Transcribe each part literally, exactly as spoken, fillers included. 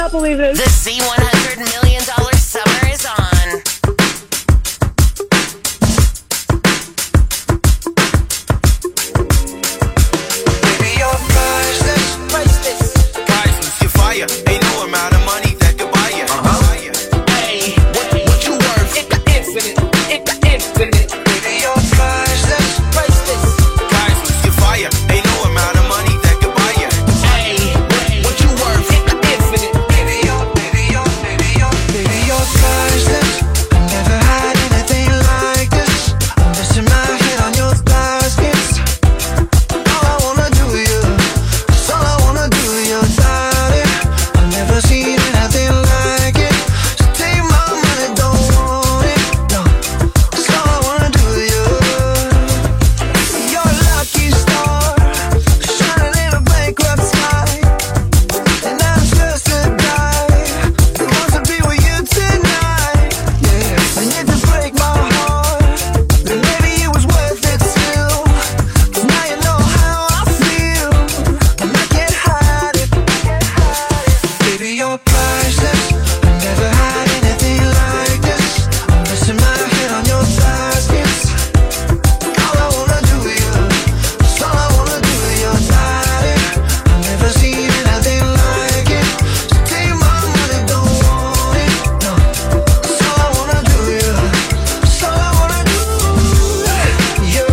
can't believe this. The Z one hundred million dollar summer is on. Baby, you're priceless, priceless. Priceless, you're fire. Ain't no amount of money that could buy you. Uh-huh. Hey, what, what you worth? It's the infinite, it's the infinite. Baby, you're priceless, priceless. Priceless, you're fire. Ain't no amount of money that could buy you. Hey, what, what you worth? It's the infinite. Baby, you're, baby, you're, baby, you're, baby, you're priceless. I never had anything like this. I'm resting my head on your thighs, kiss. All I wanna do is you. That's all I wanna do is you, darling. I've never seen anything like it. So take my money, don't want it. No, that's all I wanna do is you. You're a lucky star, shining in a bankrupt sky. And I'm just a guy that wants to be with you tonight. Yeah, and if you break my heart, then maybe it was worth it still. 'Cause now you know how I feel, and I can't hide it. Baby, you're priceless. I never had anything like this. I'm resting my head on your thighs, kiss. All I wanna do is you. That's all I wanna do is you, darling. I've never seen anything like it. So take my money, don't want it. No, that's all I wanna do is you. That's all I wanna do. You.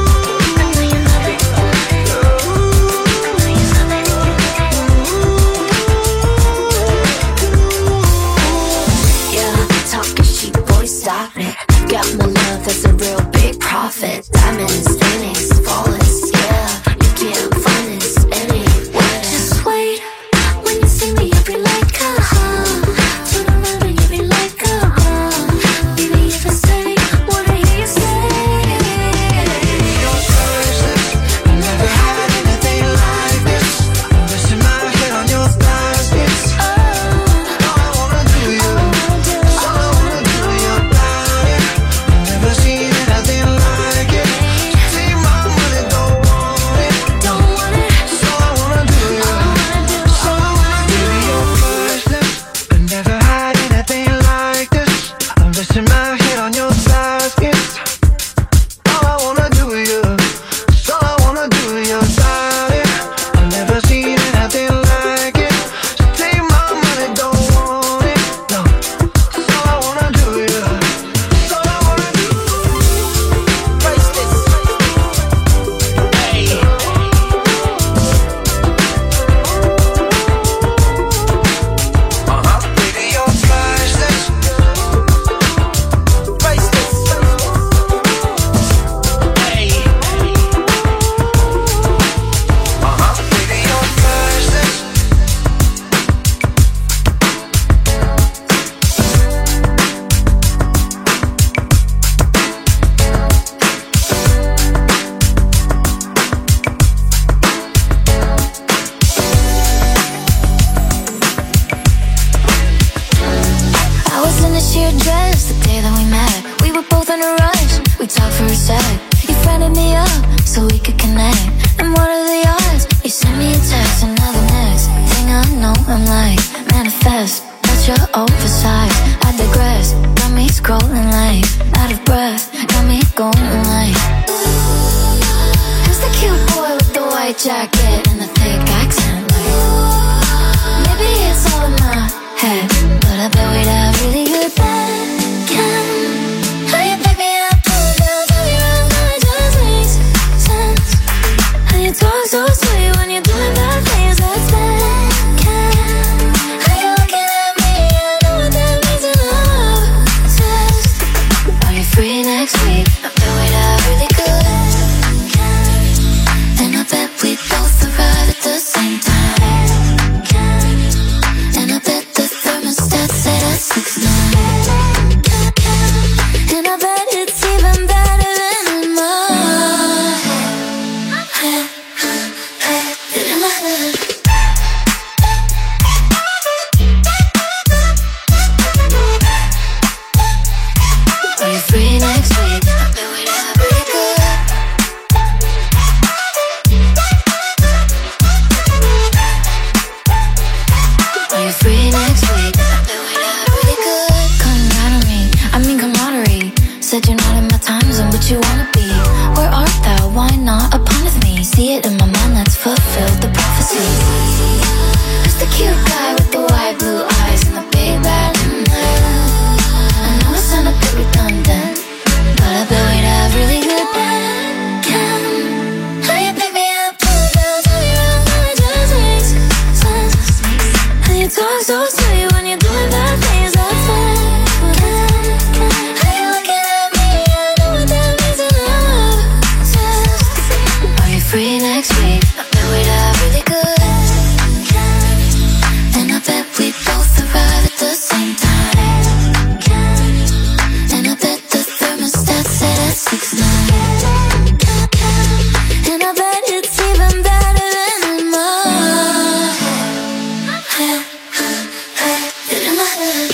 Yeah, talking cheap, boy, stop it. Got my love, that's a real big profit. Diamonds, pennies, flawless, yeah. You can't find this anywhere. Just wait, when you see me, you'll be like, uh-huh. Turn around and you'll be like, uh-huh. Baby, if I say, wanna hear you say. You're priceless. I never had anything like this. I'm resting my head on your thighs, kiss. All I wanna do is you. That's all I wanna do is you, darling. I've never seen anything like it. So take my money, don't want it. Don't want it. That's all I wanna do is you. That's all I wanna do. Baby, you're priceless. I never had anything like this. I'm resting my head on your thighs, kiss. All I wanna do is you. That's all I wanna do is you, darling. I've never seen anything like it. So take my money, don't want it. No, that's all I wanna do is you. That's all I wanna do. Priceless. Hey. Uh-huh. Baby, you're priceless. Priceless. Hey. Uh-huh. Baby, you're priceless. I was in a sheer dress the day that we met. We were both in a rush, we talked for a sec. You friended me up so we could connect. And what are the odds? You sent me a text, and now the next thing I know, I'm like, manifest. But you're oversized, I digress. Got me scrolling like, out of breath. Got me going like, who's the cute boy with the white jacket and the thick accent? Like, maybe it's all in my head, but I bet we'd have really good bacon. How you pick me up, pull me down, turn me around, now it just makes sense. How you talk so sweet when you're doing bad things, that's bacon. How you looking at me, I know what that means, and I'm obsessed. Are you free next week? I bet we'd have really good bacon. And I bet we'd both arrive talk so sweet when you're doing bad things. That's fine. How you looking at me? I know what that means and I'm obsessed. Are you free next week? I bet we'd have really good. And I bet we both arrive at the same time. And I bet the thermostat set at six nine. And I bet it's even better than in my head. In my head.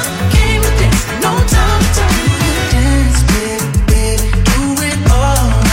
Dance, baby, baby, do it all.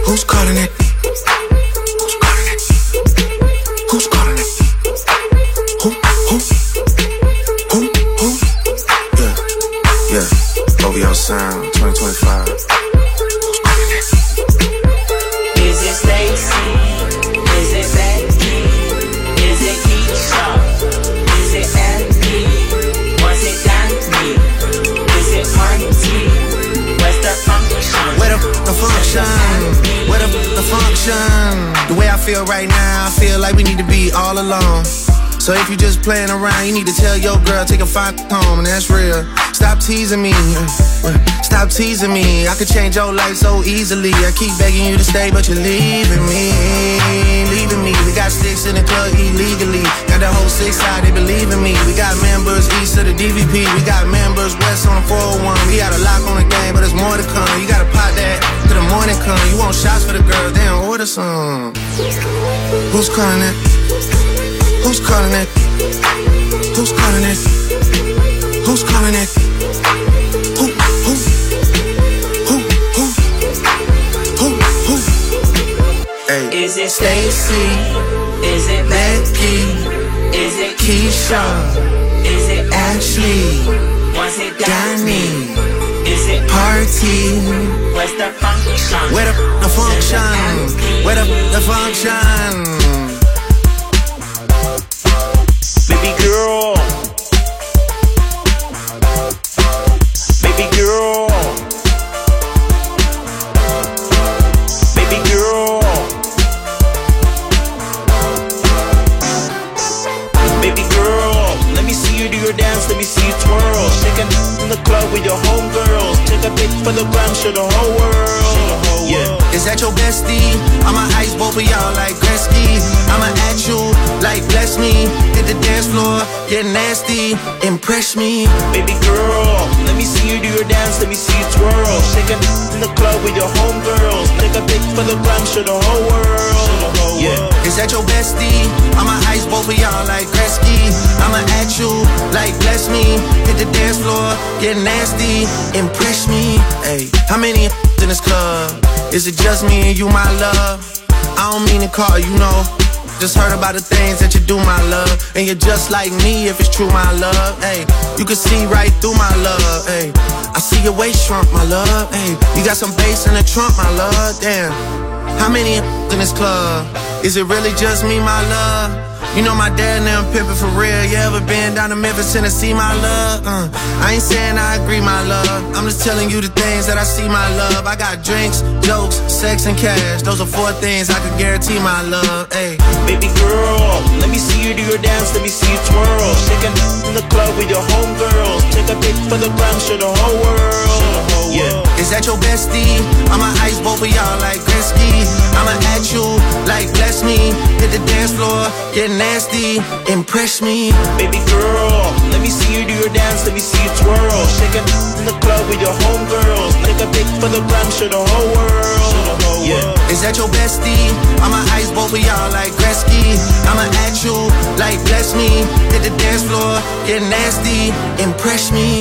Who's calling it? Who's calling it? Who's calling it? Who? Who? Who? Who? Yeah, yeah. O V O Sound twenty twenty-five. Who's calling it? Is it Stacy? Is it Becky? Is it Keisha? Is it Andy? Was it Danny? Is it Monty? Where's the function? Where the, the function? Where the, the function? The way I feel right now, I feel like we need to be all alone. So if you just playing around, you need to tell your girl, take a fine home, and that's real. Stop teasing me, stop teasing me. I could change your life so easily. I keep begging you to stay, but you're leaving me, leaving me. We got sticks in the club illegally. Got the whole six side, they believe in me. We got members east of the D V P. We got members west on the four oh one. We got a lock on the game, but there's more to come. You gotta pop that till the morning come. You want shots for the girls, they don't order some. Who's calling it? Who's calling it? Who's calling it? Who's calling it? Who, who? Who, who? Who, who? Hey. Is it Stacy? Is it Becky? Is it Keisha? Is it Ashley? Was it Danny? Is it Party? Where's the function? Where the, the function? Where the, the function? Baby girl, baby girl, baby girl, baby girl. Let me see you do your dance, let me see you twirl. Shake it in the club with your homegirls. Take a pic for the gram, show the whole world. Yeah. Is that your bestie? I'ma ice both of y'all like Gretzky. I'ma at you like bless me. Hit the dance floor, get nasty, impress me. Baby girl, let me see you do your dance, let me see you twirl. Shake it in the club with your homegirls. Take a pic for the gram, show the whole world. Yeah. Is that your bestie? I'ma ice both of y'all like Gretzky. I'ma at you like bless me. Hit the dance floor, get nasty, impress me. Hey, how many in this club? Is it just me and you, my love? I don't mean to call you, know. Just heard about the things that you do, my love. And you're just like me if it's true, my love. Hey, you can see right through my love. Hey, I see your waist shrunk, my love. Hey, you got some bass in the trunk, my love. Damn, how many in this club? Is it really just me, my love? You know my dad and them pimpin' for real. You ever been down to Memphis, Tennessee, my love? Uh, I ain't saying I agree, my love. I'm just telling you the things that I see, my love. I got drinks, jokes, sex, and cash. Those are four things I could guarantee, my love. Ay. Baby girl, let me see you do your dance, let me see you twirl. Shake it in the club with your homegirls. Take a pic for the gram, show the whole world. Yeah. Is that your bestie? I'ma ice both of y'all like Gretzky. I'ma at you like bless me. Hit the dance floor, get nasty, impress me. Baby girl, let me see you do your dance, let me see you twirl. Shake it in the club with your homegirls. Take a pic for the gram, show the whole world. Yeah. Is that your bestie? I'ma ice both of y'all like Gretzky. I'ma at you like bless me. Hit the dance floor, get nasty, impress me.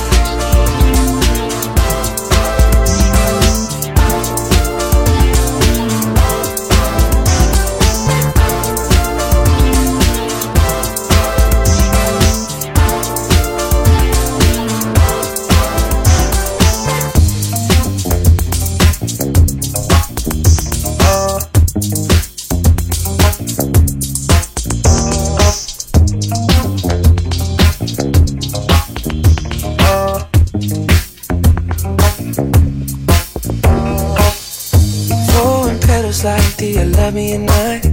Like, do you love me or not?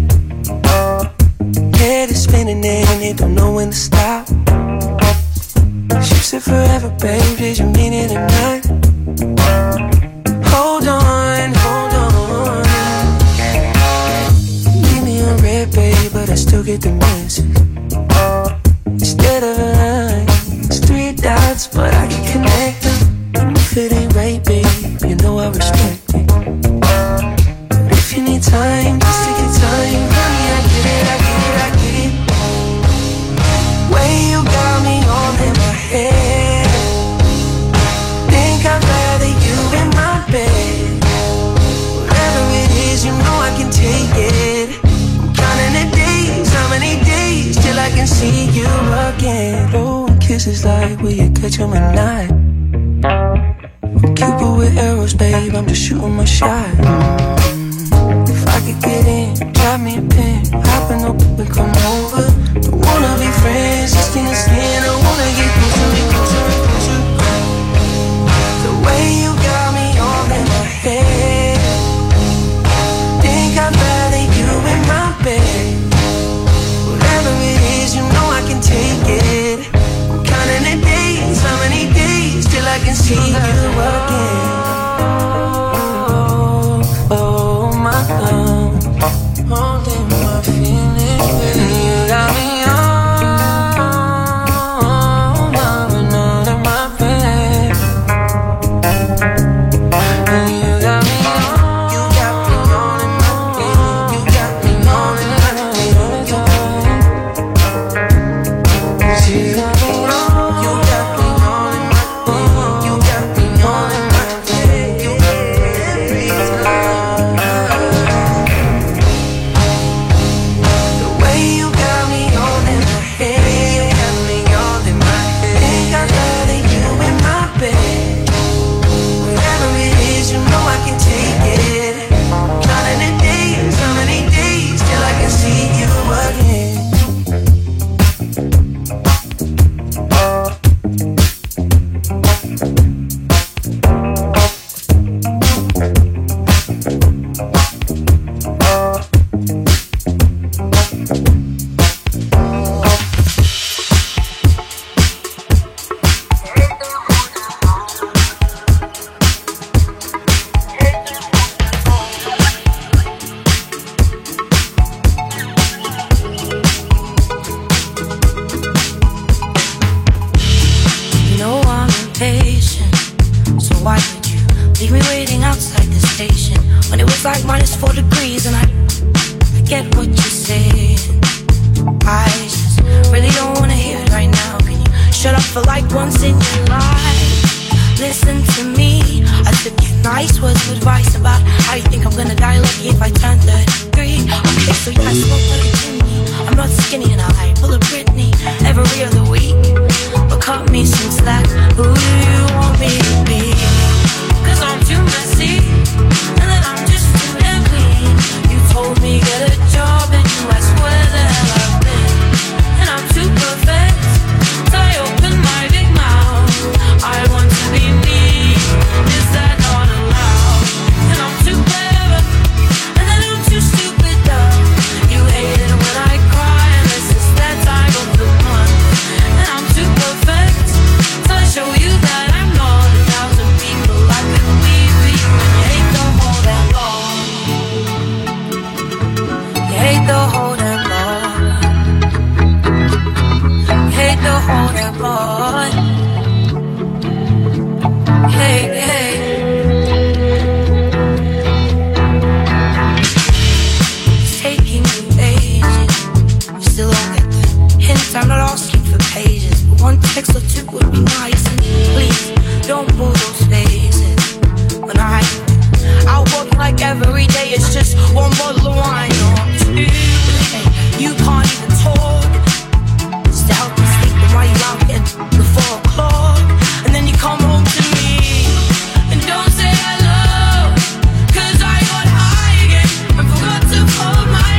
Head is spinning and it don't know when to stop. She said forever, babe, did you mean it or not? Hold on, hold on. Leave me on red, babe, but I still get the message. Instead of a line, it's three dots, but I can connect them. If it ain't right, babe, you know I respect it. If you need time, just take your time. Honey, I get it, I get it, I get it. Way you got me all in my head. Think I'd rather you in my bed. Whatever it this is like, will you catch him at night? I'm Cupid with arrows, babe, I'm just shooting my shot. mm. If I could get in, drop me a pin, hop in the whip and come over. Don't wanna be friends, just skin to skin, I wanna get closer and closer and closer. The way you got me all in my head, think I'd rather you in my bed. Whatever it is, you know I can take it. I'm counting the days, how many days till I can see you again. Oh, oh my God, holding my feelings, you got me on, I'm not in my bed. You got me on, you got me on in my bed. You got me on in my bed. You got me on, you got me on in my bed. You got me on in my bed. You got me every time. The way you got me on in my head, you got me on in my head. Think I'd rather you in my bed. Whatever it is, you know I can take it. Counting the days, how many days till I can see you again. You know I'm impatient, so why would you leave me waiting outside the station when it was like minus four degrees and I, I get what you're saying. I just really don't wanna hear it right now. Can you shut up for like once in your life? Listen to me, I took your nice words of advice about how you think I'm gonna die lucky if I turn thirty-three. Okay, so yeah, I smoke like a chimney. I'm not skinny and I pull a Britney every other week. But cut me some slack, who do you want me to be? Cause I'm too messy, and then I'm just too damn clean. You told me get a job and you asked where the hell I've been. And I'm too perfect, so I open my big mouth. I want to be me, is that not allowed? And I'm too clever, and then I'm too stupid dumb. You hate it when I cry, and this is that time of the month. And I'm too perfect, so I show you that I'm not a thousand people I could be for you. And you hate the whole damn lot. You hate the whole damn lot. You hate the whole damn lot. Hey, hey. It's taking you ages. You still don't get the hint. I'm not asking for pages, but one text or two would be nice. And please don't pull those faces. When I out walking like every day, it's just one bottle of wine or two. Hey, you can't even talk. Just to help me sleep, and while you out getting the four o'clock, and then you come home to me and don't say hello. Cause I got high again and forgot to hold my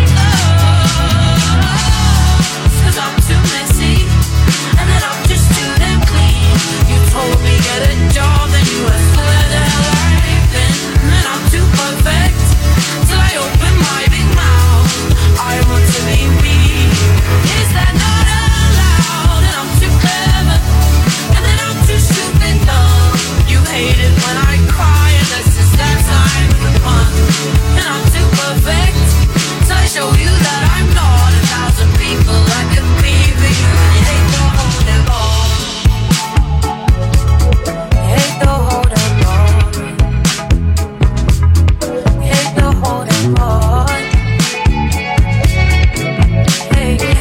love. Cause I'm too messy, and then I'm just too damn clean. You told me get a job, then you asked where the hell I've been. And I'm too perfect, till I open my big mouth. I want to be me, is that not allowed? And I'm too clever, and then I'm too stupid dumb. You hate it when I cry, and that's just that time of the month. And I'm too perfect, so I show you that I'm not a thousand people I could be for you. And you hate the whole damn lot. You hate the whole damn lot. You hate the whole damn lot. Hey, hey.